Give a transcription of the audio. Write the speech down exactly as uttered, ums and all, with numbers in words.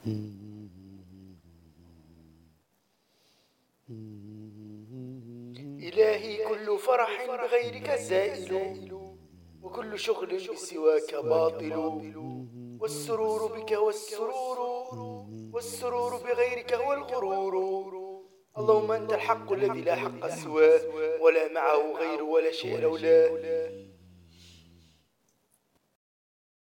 إلهي كل فرح بغيرك زائل، وكل شغل سواك باطل، والسرور بك والسرور والسرور بغيرك هو الغرور. اللهم أنت الحق الذي لا حق سواه، ولا معه غير، ولا شيء لولاه.